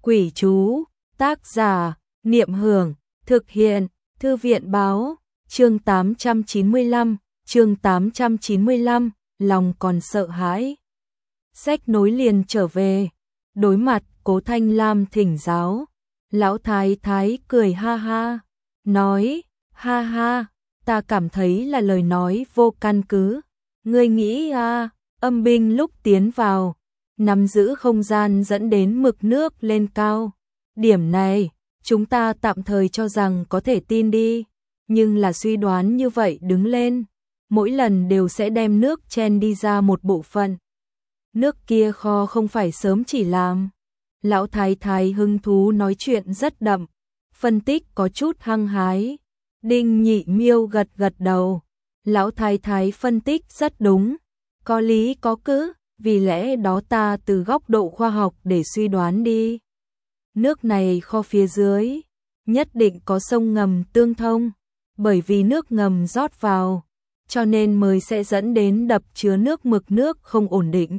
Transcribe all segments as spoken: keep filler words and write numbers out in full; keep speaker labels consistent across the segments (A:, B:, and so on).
A: Quỷ chú, tác giả, Niệm Hưởng, thực hiện, Thư viện báo, chương tám trăm chín mươi lăm, chương tám trăm chín mươi lăm, lòng còn sợ hãi. Sách nối liền trở về, đối mặt Cố Thanh Lam thỉnh giáo, lão thái thái cười ha ha, nói, ha ha, ta cảm thấy là lời nói vô căn cứ, ngươi nghĩ à, âm binh lúc tiến vào, nắm giữ không gian dẫn đến mực nước lên cao. Điểm này, chúng ta tạm thời cho rằng có thể tin đi, nhưng là suy đoán như vậy đứng lên, mỗi lần đều sẽ đem nước chen đi ra một bộ phận. Nước kia kho không phải sớm chỉ làm. Lão thái thái hứng thú nói chuyện rất đậm, phân tích có chút hăng hái. Đinh Nhị Miêu gật gật đầu. Lão thái thái phân tích rất đúng, có lý có cứ, vì lẽ đó ta từ góc độ khoa học để suy đoán đi. Nước này kho phía dưới, nhất định có sông ngầm tương thông, bởi vì nước ngầm rót vào, cho nên mới sẽ dẫn đến đập chứa nước mực nước không ổn định.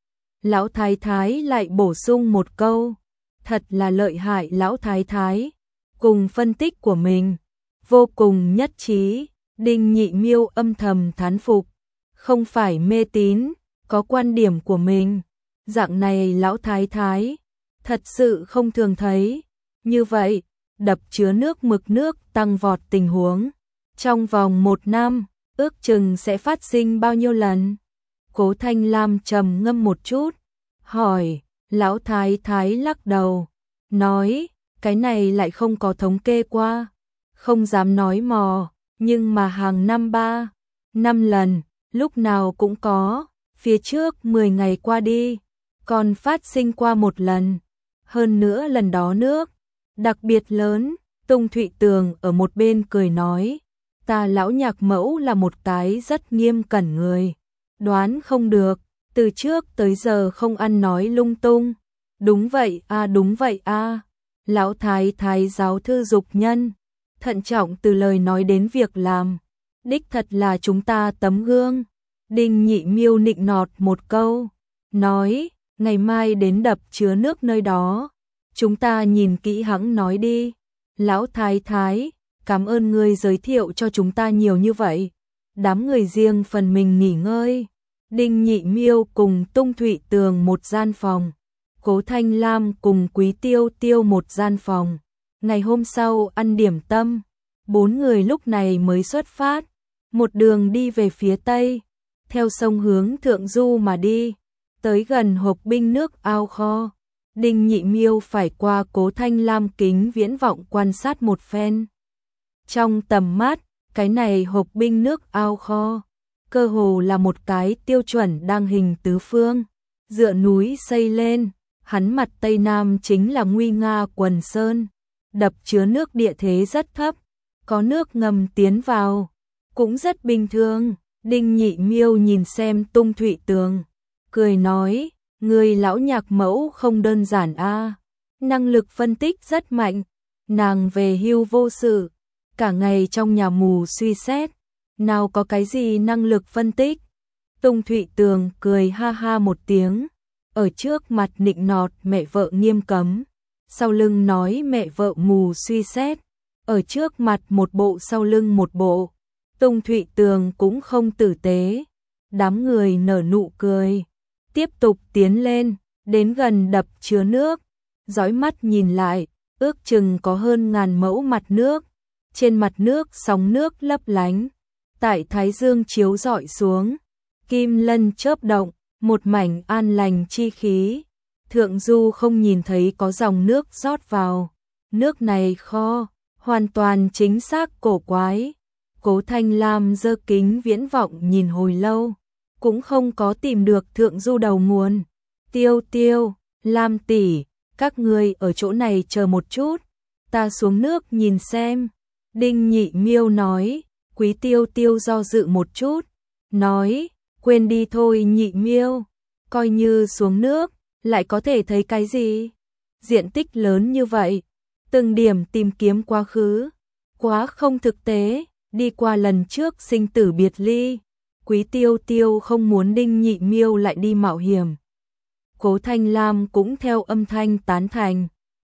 A: Lão thái thái lại bổ sung một câu, thật là lợi hại lão thái thái, cùng phân tích của mình, vô cùng nhất trí. Đinh Nhị Miêu âm thầm thán phục, không phải mê tín, có quan điểm của mình. Dạng này lão thái thái, thật sự không thường thấy. Như vậy, đập chứa nước mực nước tăng vọt tình huống, trong vòng một năm, ước chừng sẽ phát sinh bao nhiêu lần? Cố Thanh Lam trầm ngâm một chút, hỏi, lão thái thái lắc đầu, nói, cái này lại không có thống kê qua, không dám nói mò, nhưng mà hàng năm ba, năm lần, lúc nào cũng có, phía trước mười ngày qua đi, còn phát sinh qua một lần, hơn nữa lần đó nước, đặc biệt lớn. Tung Thụy Tường ở một bên cười nói, ta lão nhạc mẫu là một cái rất nghiêm cẩn người, đoán không được, từ trước tới giờ không ăn nói lung tung. Đúng vậy a à, đúng vậy a à. Lão thái thái giáo thư dục nhân, thận trọng từ lời nói đến việc làm, đích thật là chúng ta tấm gương. Đinh Nhị Miêu nịnh nọt một câu, nói, ngày mai đến đập chứa nước nơi đó, chúng ta nhìn kỹ hẵng nói đi. Lão thái thái, cảm ơn ngươi giới thiệu cho chúng ta nhiều như vậy. Đám người riêng phần mình nghỉ ngơi. Đinh Nhị Miêu cùng Tung Thụy Tường một gian phòng, Cố Thanh Lam cùng Quý Tiêu Tiêu một gian phòng. Ngày hôm sau ăn điểm tâm, bốn người lúc này mới xuất phát, một đường đi về phía tây, theo sông hướng thượng du mà đi, tới gần hộp binh nước ao kho. Đinh Nhị Miêu phải qua Cố Thanh Lam kính viễn vọng quan sát một phen. Trong tầm mắt, cái này hộp binh nước ao kho, cơ hồ là một cái tiêu chuẩn đang hình tứ phương, dựa núi xây lên, hắn mặt tây nam chính là nguy nga quần sơn, đập chứa nước địa thế rất thấp, có nước ngầm tiến vào, cũng rất bình thường. Đinh Nhị Miêu nhìn xem Tung Thụy Tường, cười nói, người lão nhạc mẫu không đơn giản a, năng lực phân tích rất mạnh, nàng về hưu vô sự, cả ngày trong nhà mù suy xét, nào có cái gì năng lực phân tích. Tung Thụy Tường cười ha ha một tiếng, ở trước mặt nịnh nọt mẹ vợ nghiêm cấm, sau lưng nói mẹ vợ mù suy xét, ở trước mặt một bộ sau lưng một bộ. Tung Thụy Tường cũng không tử tế, đám người nở nụ cười, tiếp tục tiến lên, đến gần đập chứa nước, dõi mắt nhìn lại, ước chừng có hơn ngàn mẫu mặt nước, trên mặt nước sóng nước lấp lánh, tại thái dương chiếu rọi xuống, kim lân chớp động, một mảnh an lành chi khí, thượng du không nhìn thấy có dòng nước rót vào, nước này kho, hoàn toàn chính xác cổ quái. Cố Thanh Lam giơ kính viễn vọng nhìn hồi lâu, cũng không có tìm được thượng du đầu nguồn. Tiêu Tiêu, Lam tỷ, các ngươi ở chỗ này chờ một chút, ta xuống nước nhìn xem. Đinh Nhị Miêu nói. Quý Tiêu Tiêu do dự một chút, nói, quên đi thôi Nhị Miêu, coi như xuống nước, lại có thể thấy cái gì? Diện tích lớn như vậy, từng điểm tìm kiếm quá khứ, quá không thực tế. Đi qua lần trước sinh tử biệt ly, Quý Tiêu Tiêu không muốn Đinh Nhị Miêu lại đi mạo hiểm. Cố Thanh Lam cũng theo âm thanh tán thành,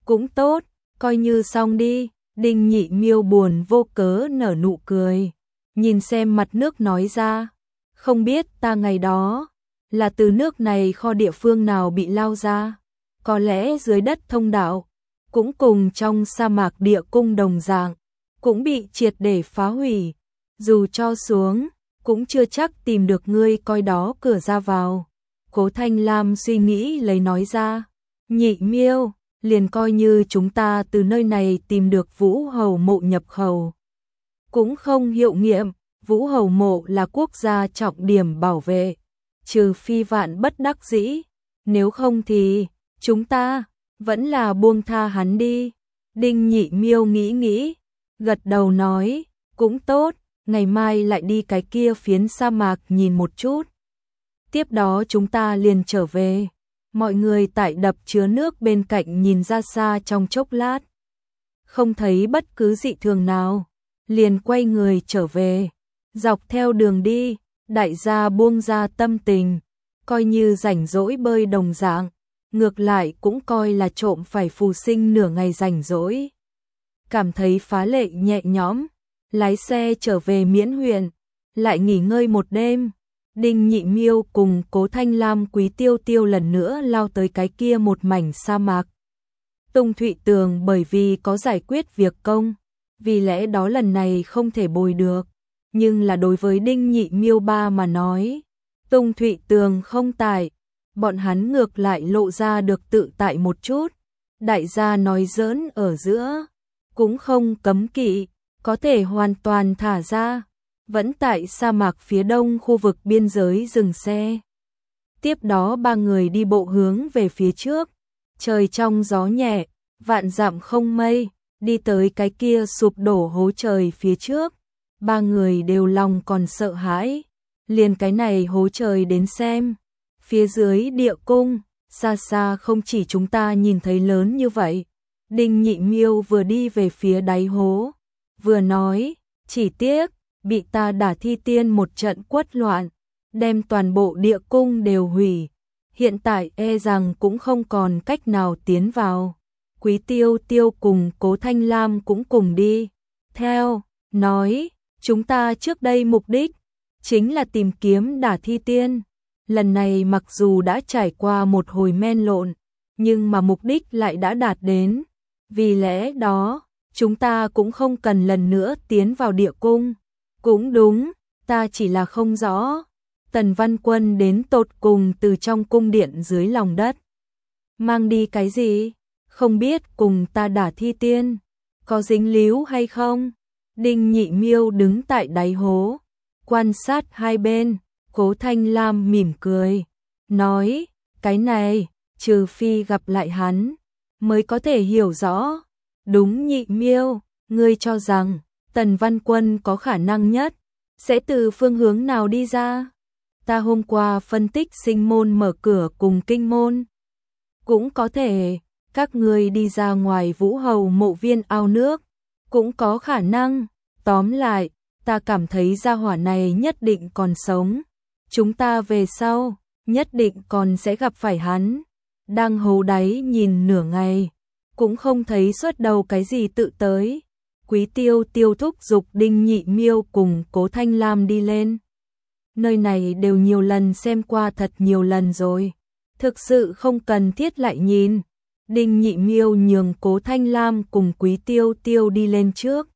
A: cũng tốt, coi như xong đi. Đinh Nhị Miêu buồn vô cớ nở nụ cười, nhìn xem mặt nước nói ra, không biết ta ngày đó là từ nước này kho địa phương nào bị lao ra, có lẽ dưới đất thông đạo, cũng cùng trong sa mạc địa cung đồng dạng, cũng bị triệt để phá hủy, dù cho xuống, cũng chưa chắc tìm được ngươi coi đó cửa ra vào. Cố Thanh Lam suy nghĩ lấy nói ra, Nhị Miêu, liền coi như chúng ta từ nơi này tìm được Vũ Hầu mộ nhập khẩu. Cũng không hiệu nghiệm, Vũ Hầu mộ là quốc gia trọng điểm bảo vệ, trừ phi vạn bất đắc dĩ, nếu không thì chúng ta vẫn là buông tha hắn đi. Đinh Nhị Miêu nghĩ nghĩ, gật đầu nói, cũng tốt, ngày mai lại đi cái kia phiến sa mạc nhìn một chút. Tiếp đó chúng ta liền trở về. Mọi người tại đập chứa nước bên cạnh nhìn ra xa trong chốc lát, không thấy bất cứ dị thường nào, liền quay người trở về. Dọc theo đường đi, đại gia buông ra tâm tình, coi như rảnh rỗi bơi đồng dạng, ngược lại cũng coi là trộm phải phù sinh nửa ngày rảnh rỗi. Cảm thấy phá lệ nhẹ nhõm, lái xe trở về Miễn huyện, lại nghỉ ngơi một đêm. Đinh Nhị Miêu cùng Cố Thanh Lam Quý Tiêu Tiêu lần nữa lao tới cái kia một mảnh sa mạc. Tùng Thụy Tường bởi vì có giải quyết việc công, vì lẽ đó lần này không thể bồi được, nhưng là đối với Đinh Nhị Miêu ba mà nói, Tùng Thụy Tường không tại, bọn hắn ngược lại lộ ra được tự tại một chút. Đại gia nói giỡn ở giữa, cũng không cấm kỵ, có thể hoàn toàn thả ra. Vẫn tại sa mạc phía đông khu vực biên giới dừng xe. Tiếp đó ba người đi bộ hướng về phía trước, trời trong gió nhẹ, vạn dặm không mây, đi tới cái kia sụp đổ hố trời phía trước. Ba người đều lòng còn sợ hãi, liền cái này hố trời đến xem. Phía dưới địa cung, xa xa không chỉ chúng ta nhìn thấy lớn như vậy. Đinh Nhị Miêu vừa đi về phía đáy hố, vừa nói, chỉ tiếc bị ta đả thi tiên một trận quất loạn, đem toàn bộ địa cung đều hủy, hiện tại e rằng cũng không còn cách nào tiến vào. Quý Tiêu Tiêu cùng Cố Thanh Lam cũng cùng đi theo, nói, chúng ta trước đây mục đích chính là tìm kiếm đả thi tiên, lần này mặc dù đã trải qua một hồi men lộn, nhưng mà mục đích lại đã đạt đến, vì lẽ đó, chúng ta cũng không cần lần nữa tiến vào địa cung. Cũng đúng, ta chỉ là không rõ, Tần Văn Quân đến tột cùng từ trong cung điện dưới lòng đất mang đi cái gì, không biết cùng ta đả thi tiên có dính líu hay không. Đinh Nhị Miêu đứng tại đáy hố, quan sát hai bên. Cố Thanh Lam mỉm cười, nói, cái này, trừ phi gặp lại hắn, mới có thể hiểu rõ. Đúng Nhị Miêu, ngươi cho rằng Tần Văn Quân có khả năng nhất sẽ từ phương hướng nào đi ra? Ta hôm qua phân tích sinh môn mở cửa cùng kinh môn, cũng có thể các ngươi đi ra ngoài Vũ Hầu mộ viên ao nước, cũng có khả năng. Tóm lại, ta cảm thấy gia hỏa này nhất định còn sống, chúng ta về sau nhất định còn sẽ gặp phải hắn. Đang hố đáy nhìn nửa ngày, cũng không thấy xuất đầu cái gì tự tới. Quý Tiêu Tiêu thúc giục Đinh Nhị Miêu cùng Cố Thanh Lam đi lên. Nơi này đều nhiều lần xem qua thật nhiều lần rồi, thực sự không cần thiết lại nhìn. Đinh Nhị Miêu nhường Cố Thanh Lam cùng Quý Tiêu Tiêu đi lên trước.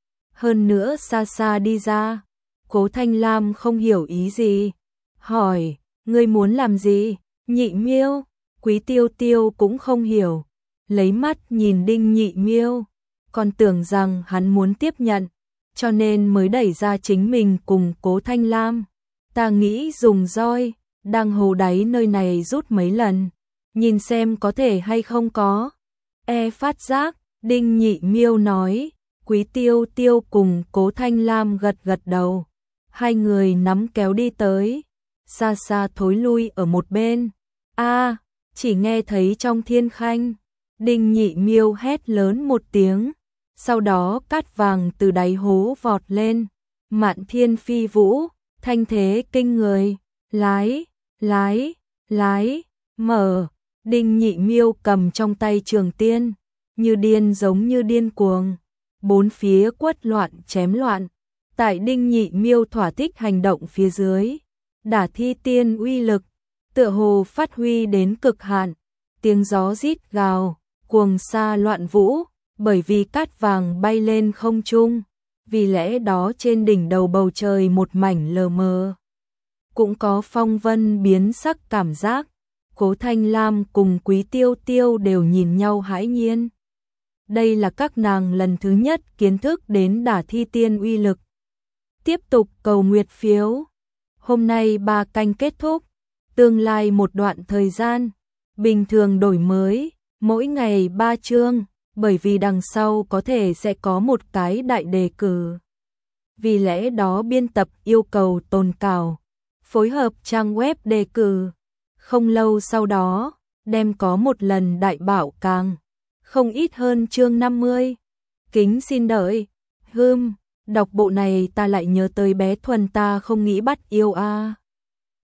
A: Hơn nữa xa xa đi ra, Cố Thanh Lam không hiểu ý gì, hỏi, ngươi muốn làm gì? Nhị Miêu, Quý Tiêu Tiêu cũng không hiểu, lấy mắt nhìn Đinh Nhị Miêu, còn tưởng rằng hắn muốn tiếp nhận, cho nên mới đẩy ra chính mình cùng Cố Thanh Lam. Ta nghĩ dùng roi, đang hố đáy nơi này rút mấy lần, nhìn xem có thể hay không có. E phát giác, Đinh Nhị Miêu nói. Quý Tiêu Tiêu cùng Cố Thanh Lam gật gật đầu, hai người nắm kéo đi tới, xa xa thối lui ở một bên. A, chỉ nghe thấy trong thiên khanh, Đinh Nhị Miêu hét lớn một tiếng, sau đó cát vàng từ đáy hố vọt lên, mạn thiên phi vũ, thanh thế kinh người, lái, lái, lái, mở. Đinh Nhị Miêu cầm trong tay trường tiên, như điên giống như điên cuồng, bốn phía quất loạn chém loạn. Tại Đinh Nhị Miêu thỏa thích hành động phía dưới, Đả Thi Tiên uy lực tựa hồ phát huy đến cực hạn, tiếng gió rít gào, cuồng sa loạn vũ, bởi vì cát vàng bay lên không trung, vì lẽ đó trên đỉnh đầu bầu trời một mảnh lờ mờ. Cũng có phong vân biến sắc cảm giác, Cố Thanh Lam cùng Quý Tiêu Tiêu đều nhìn nhau hãi nhiên. Đây là các nàng lần thứ nhất kiến thức đến Đả Thi Tiên uy lực. Tiếp tục cầu nguyệt phiếu. Hôm nay ba canh kết thúc, tương lai một đoạn thời gian, bình thường đổi mới, mỗi ngày ba chương, bởi vì đằng sau có thể sẽ có một cái đại đề cử. Vì lẽ đó biên tập yêu cầu tồn cảo, phối hợp trang web đề cử. Không lâu sau đó, đem có một lần đại bảo càng, không ít hơn chương năm mươi. Kính xin đợi. Hưm, đọc bộ này ta lại nhớ tới bé Thuần ta không nghĩ bắt yêu a. À.